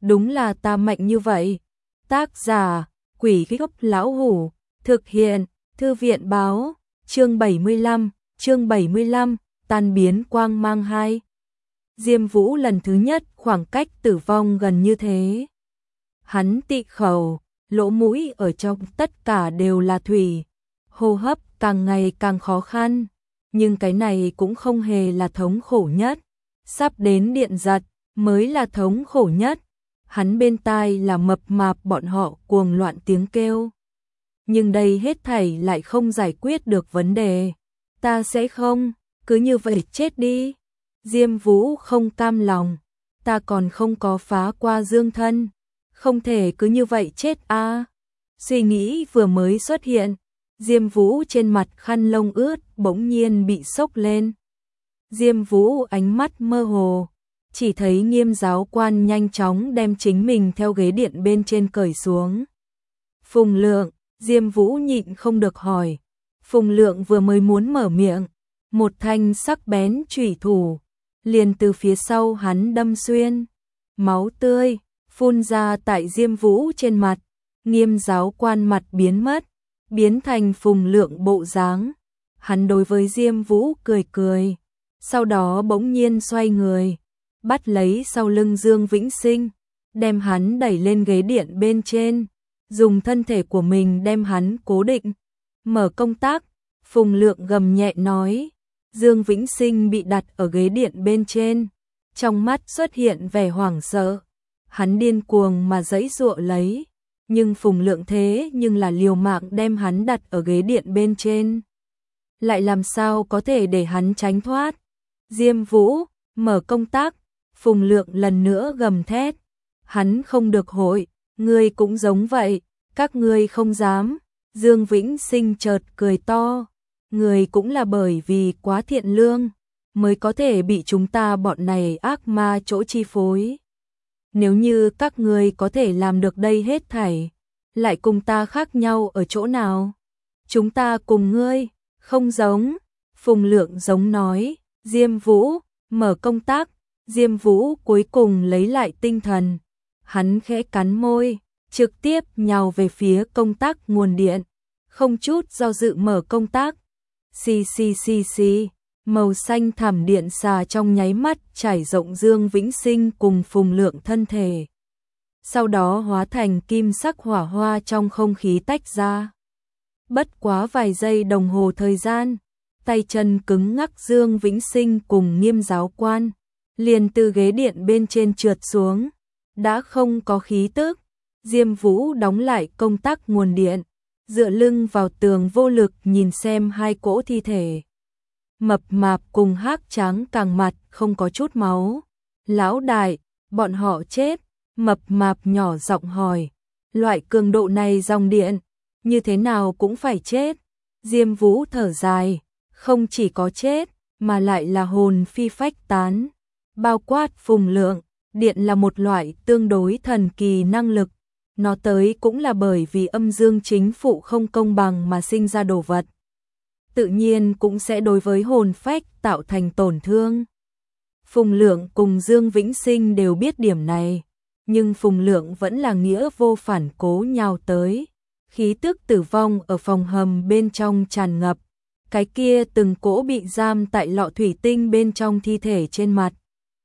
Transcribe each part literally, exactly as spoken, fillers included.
đúng là ta mạnh như vậy. Tác giả, Quỷ Gốc Lão Hủ, thực hiện, Thư viện Báo, chương bảy mươi lăm, chương bảy mươi lăm, tan biến quang mang hai. Diêm Vũ lần thứ nhất khoảng cách tử vong gần như thế. Hắn tị khẩu, lỗ mũi ở trong tất cả đều là thủy, hô hấp càng ngày càng khó khăn, nhưng cái này cũng không hề là thống khổ nhất. Sắp đến điện giật mới là thống khổ nhất. Hắn bên tai là mập mạp bọn họ cuồng loạn tiếng kêu. Nhưng đây hết thảy lại không giải quyết được vấn đề. Ta sẽ không, cứ như vậy chết đi. Diêm Vũ không cam lòng. Ta còn không có phá qua dương thân. Không thể cứ như vậy chết a. À. Suy nghĩ vừa mới xuất hiện. Diêm Vũ trên mặt khăn lông ướt bỗng nhiên bị xốc lên. Diêm Vũ ánh mắt mơ hồ. Chỉ thấy Nghiêm giáo quan nhanh chóng đem chính mình theo ghế điện bên trên cởi xuống. Phùng Lượng, Diêm Vũ nhịn không được hỏi. Phùng Lượng vừa mới muốn mở miệng, một thanh sắc bén chủy thủ liền từ phía sau hắn đâm xuyên. Máu tươi phun ra tại Diêm Vũ trên mặt. Nghiêm giáo quan mặt biến mất, biến thành Phùng Lượng bộ dáng. Hắn đối với Diêm Vũ cười cười, sau đó bỗng nhiên xoay người, bắt lấy sau lưng Dương Vĩnh Sinh, đem hắn đẩy lên ghế điện bên trên, dùng thân thể của mình đem hắn cố định. Mở công tác, Phùng Lượng gầm nhẹ nói. Dương Vĩnh Sinh bị đặt ở ghế điện bên trên, trong mắt xuất hiện vẻ hoảng sợ. Hắn điên cuồng mà giãy giụa lấy, nhưng Phùng Lượng thế nhưng là liều mạng đem hắn đặt ở ghế điện bên trên. Lại làm sao có thể để hắn tránh thoát? Diêm Vũ, mở công tác. Phùng Lượng lần nữa gầm thét. Hắn không được hội, ngươi cũng giống vậy, các ngươi không dám. Dương Vĩnh Sinh chợt cười to. Người cũng là bởi vì quá thiện lương, mới có thể bị chúng ta bọn này ác ma chỗ chi phối. Nếu như các ngươi có thể làm được đây hết thảy, lại cùng ta khác nhau ở chỗ nào? Chúng ta cùng ngươi, không giống. Phùng Lượng giống nói. Diêm Vũ, mở công tác. Diêm Vũ cuối cùng lấy lại tinh thần. Hắn khẽ cắn môi, trực tiếp nhào về phía công tắc nguồn điện, không chút do dự mở công tắc. Xì xì xì xì, màu xanh thảm điện xà trong nháy mắt trải rộng Dương Vĩnh Sinh cùng Phùng Lượng thân thể. Sau đó hóa thành kim sắc hỏa hoa trong không khí tách ra. Bất quá vài giây đồng hồ thời gian, tay chân cứng ngắc Dương Vĩnh Sinh cùng Nghiêm giáo quan liền từ ghế điện bên trên trượt xuống, đã không có khí tức. Diêm Vũ đóng lại công tắc nguồn điện, dựa lưng vào tường vô lực nhìn xem hai cỗ thi thể. Mập mạp cùng Hắc Tráng càng mặt không có chút máu. Lão đại, bọn họ chết. Mập mạp nhỏ giọng hỏi. Loại cường độ này dòng điện, như thế nào cũng phải chết. Diêm Vũ thở dài, không chỉ có chết, mà lại là hồn phi phách tán. Bao quát Phùng Lượng, điện là một loại tương đối thần kỳ năng lực. Nó tới cũng là bởi vì âm dương chính phụ không công bằng mà sinh ra đồ vật. Tự nhiên cũng sẽ đối với hồn phách tạo thành tổn thương. Phùng Lượng cùng Dương Vĩnh Sinh đều biết điểm này, nhưng Phùng Lượng vẫn là nghĩa vô phản cố nhào tới. Khí tức tử vong ở phòng hầm bên trong tràn ngập. Cái kia từng cỗ bị giam tại lọ thủy tinh bên trong thi thể trên mặt.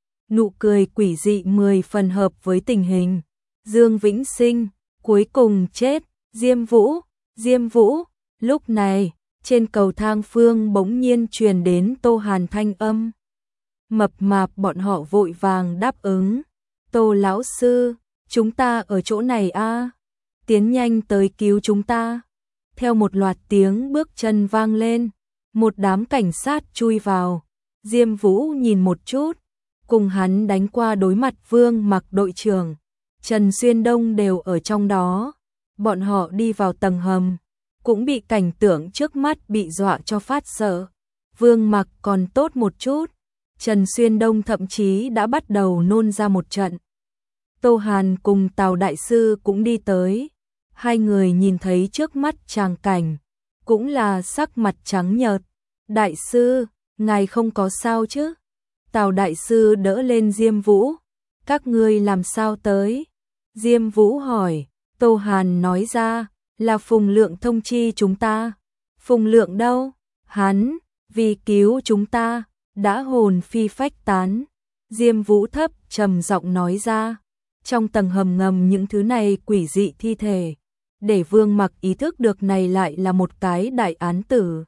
Nụ cười quỷ dị mười phần hợp với tình hình. Dương Vĩnh Sinh cuối cùng chết. Diêm Vũ, Diêm Vũ. Lúc này, trên cầu thang phương bỗng nhiên truyền đến Tô Hàn thanh âm. Mập mạp bọn họ vội vàng đáp ứng. Tô lão sư, chúng ta ở chỗ này a, à? Tiến nhanh tới cứu chúng ta. Theo một loạt tiếng bước chân vang lên, một đám cảnh sát chui vào. Diêm Vũ nhìn một chút, cùng hắn đánh qua đối mặt Vương Mặc đội trưởng, Trần Xuyên Đông đều ở trong đó. Bọn họ đi vào tầng hầm, cũng bị cảnh tượng trước mắt bị dọa cho phát sợ. Vương Mặc còn tốt một chút, Trần Xuyên Đông thậm chí đã bắt đầu nôn ra một trận. Tô Hàn cùng Tào đại sư cũng đi tới. Hai người nhìn thấy trước mắt tràng cảnh, cũng là sắc mặt trắng nhợt. Đại sư, ngài không có sao chứ? Tào đại sư đỡ lên Diêm Vũ. Các ngươi làm sao tới? Diêm Vũ hỏi. Tô Hàn nói ra, là Phùng Lượng thông chi chúng ta. Phùng Lượng đâu? Hắn, vì cứu chúng ta, đã hồn phi phách tán. Diêm Vũ thấp trầm giọng nói ra. Trong tầng hầm ngầm những thứ này quỷ dị thi thể. Để Vương Mặc ý thức được này lại là một cái đại án tử.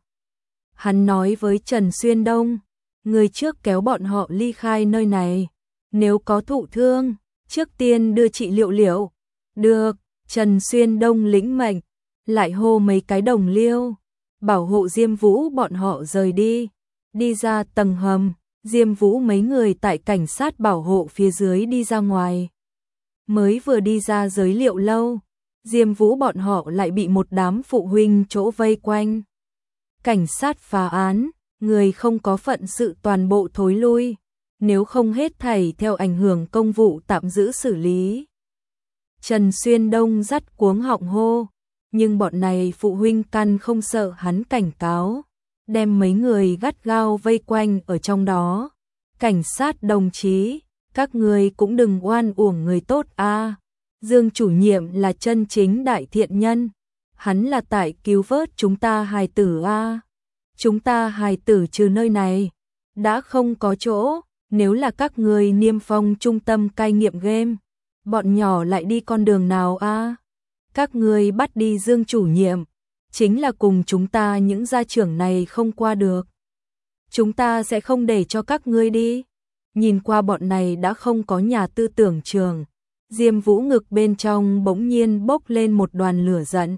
Hắn nói với Trần Xuyên Đông, người trước kéo bọn họ ly khai nơi này. Nếu có thụ thương, trước tiên đưa chị Liệu Liệu. Được, Trần Xuyên Đông lĩnh mệnh, lại hô mấy cái đồng liêu, bảo hộ Diêm Vũ bọn họ rời đi. Đi ra tầng hầm, Diêm Vũ mấy người tại cảnh sát bảo hộ phía dưới đi ra ngoài. Mới vừa đi ra giới Liệu lâu, Diêm Vũ bọn họ lại bị một đám phụ huynh chỗ vây quanh. Cảnh sát phá án, người không có phận sự toàn bộ thối lui, nếu không hết thảy theo ảnh hưởng công vụ tạm giữ xử lý. Trần Xuyên Đông dắt cuống họng hô, nhưng bọn này phụ huynh căn không sợ hắn cảnh cáo, đem mấy người gắt gao vây quanh ở trong đó. Cảnh sát đồng chí, các người cũng đừng oan uổng người tốt a. À. Dương chủ nhiệm là chân chính đại thiện nhân, hắn là tại cứu vớt chúng ta hài tử a. À. Chúng ta hài tử trừ nơi này, đã không có chỗ, nếu là các người niêm phong trung tâm cai nghiện game, bọn nhỏ lại đi con đường nào a? À? Các người bắt đi Dương chủ nhiệm, chính là cùng chúng ta những gia trưởng này không qua được. Chúng ta sẽ không để cho các ngươi đi. Nhìn qua bọn này đã không có nhà tư tưởng trường, Diêm Vũ ngực bên trong bỗng nhiên bốc lên một đoàn lửa giận.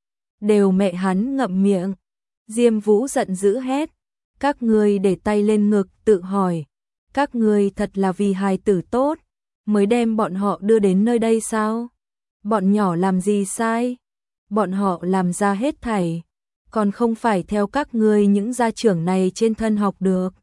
Đều mẹ hắn ngậm miệng. Diêm Vũ giận dữ hét, các ngươi để tay lên ngực tự hỏi, các ngươi thật là vì hài tử tốt mới đem bọn họ đưa đến nơi đây sao? Bọn nhỏ làm gì sai? Bọn họ làm ra hết thảy, còn không phải theo các ngươi những gia trưởng này trên thân học được.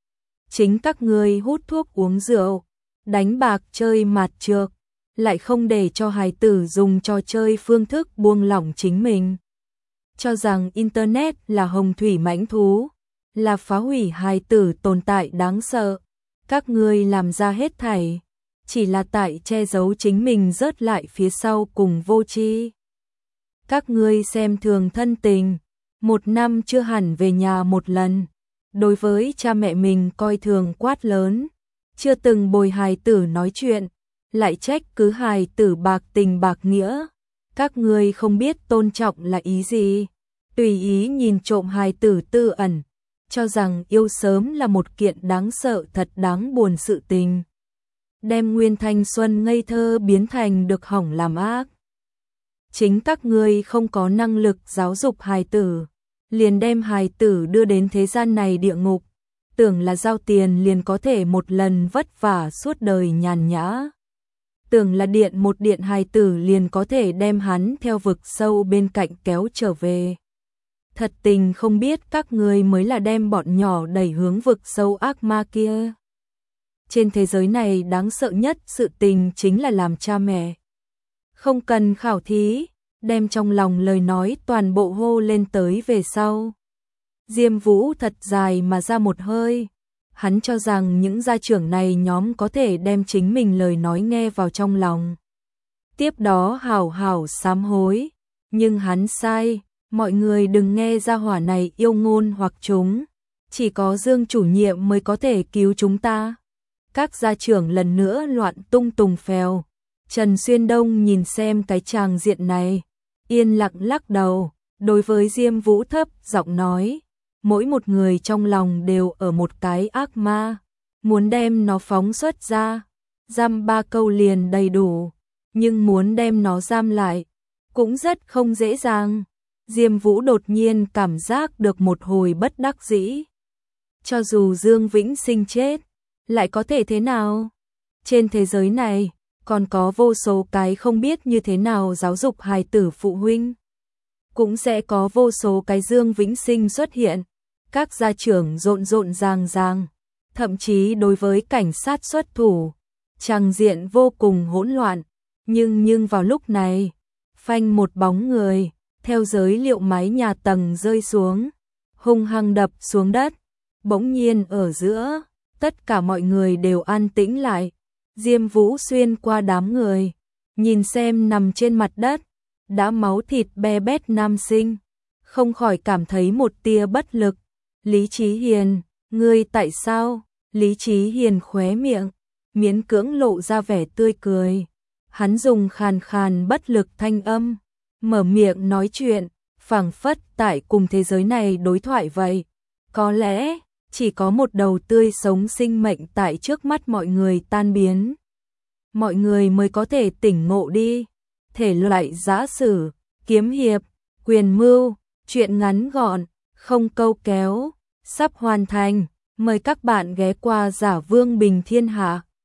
Chính các ngươi hút thuốc uống rượu, đánh bạc chơi mạt trược, lại không để cho hài tử dùng trò chơi phương thức buông lỏng chính mình. Cho rằng Internet là hồng thủy mãnh thú, là phá hủy hài tử tồn tại đáng sợ. Các ngươi làm ra hết thảy, chỉ là tại che giấu chính mình rớt lại phía sau cùng vô tri. Các ngươi xem thường thân tình, một năm chưa hẳn về nhà một lần. Đối với cha mẹ mình coi thường quát lớn, chưa từng bồi hài tử nói chuyện, lại trách cứ hài tử bạc tình bạc nghĩa. Các ngươi không biết tôn trọng là ý gì, tùy ý nhìn trộm hài tử tư ẩn, cho rằng yêu sớm là một kiện đáng sợ thật đáng buồn sự tình. Đem nguyên thanh xuân ngây thơ biến thành được hỏng làm ác. Chính các ngươi không có năng lực giáo dục hài tử, liền đem hài tử đưa đến thế gian này địa ngục, tưởng là giao tiền liền có thể một lần vất vả suốt đời nhàn nhã. Tưởng là điện một điện hài tử liền có thể đem hắn theo vực sâu bên cạnh kéo trở về. Thật tình không biết các ngươi mới là đem bọn nhỏ đẩy hướng vực sâu ác ma kia. Trên thế giới này đáng sợ nhất sự tình chính là làm cha mẹ. Không cần khảo thí, đem trong lòng lời nói toàn bộ hô lên tới về sau. Diêm Vũ thật dài mà ra một hơi. Hắn cho rằng những gia trưởng này nhóm có thể đem chính mình lời nói nghe vào trong lòng. Tiếp đó hảo hảo sám hối. Nhưng hắn sai, mọi người đừng nghe gia hỏa này yêu ngôn hoặc chúng. Chỉ có Dương chủ nhiệm mới có thể cứu chúng ta. Các gia trưởng lần nữa loạn tung tùng phèo. Trần Xuyên Đông nhìn xem cái tràng diện này, yên lặng lắc đầu, đối với Diêm Vũ thấp giọng nói, mỗi một người trong lòng đều ở một cái ác ma, muốn đem nó phóng xuất ra, giam ba câu liền đầy đủ, nhưng muốn đem nó giam lại, cũng rất không dễ dàng. Diêm Vũ đột nhiên cảm giác được một hồi bất đắc dĩ. Cho dù Dương Vĩnh Sinh chết, lại có thể thế nào? Trên thế giới này, còn có vô số cái không biết như thế nào giáo dục hài tử phụ huynh. Cũng sẽ có vô số cái Dương Vĩnh Sinh xuất hiện. Các gia trưởng rộn rộn ràng ràng, thậm chí đối với cảnh sát xuất thủ, tràng diện vô cùng hỗn loạn. Nhưng nhưng vào lúc này, phanh một bóng người, theo giới liệu mái nhà tầng rơi xuống, hung hăng đập xuống đất. Bỗng nhiên ở giữa, tất cả mọi người đều an tĩnh lại. Diêm Vũ xuyên qua đám người, nhìn xem nằm trên mặt đất, đã máu thịt be bét nam sinh, không khỏi cảm thấy một tia bất lực. Lý Chí Hiền, ngươi tại sao? Lý Chí Hiền khóe miệng, miễn cưỡng lộ ra vẻ tươi cười. Hắn dùng khàn khàn bất lực thanh âm, mở miệng nói chuyện, phảng phất tại cùng thế giới này đối thoại vậy. Có lẽ, chỉ có một đầu tươi sống sinh mệnh tại trước mắt mọi người tan biến. Mọi người mới có thể tỉnh ngộ đi. Thể loại giã sử, kiếm hiệp, quyền mưu, truyện ngắn gọn, không câu kéo, sắp hoàn thành. Mời các bạn ghé qua Giả Vương Bình Thiên Hạ.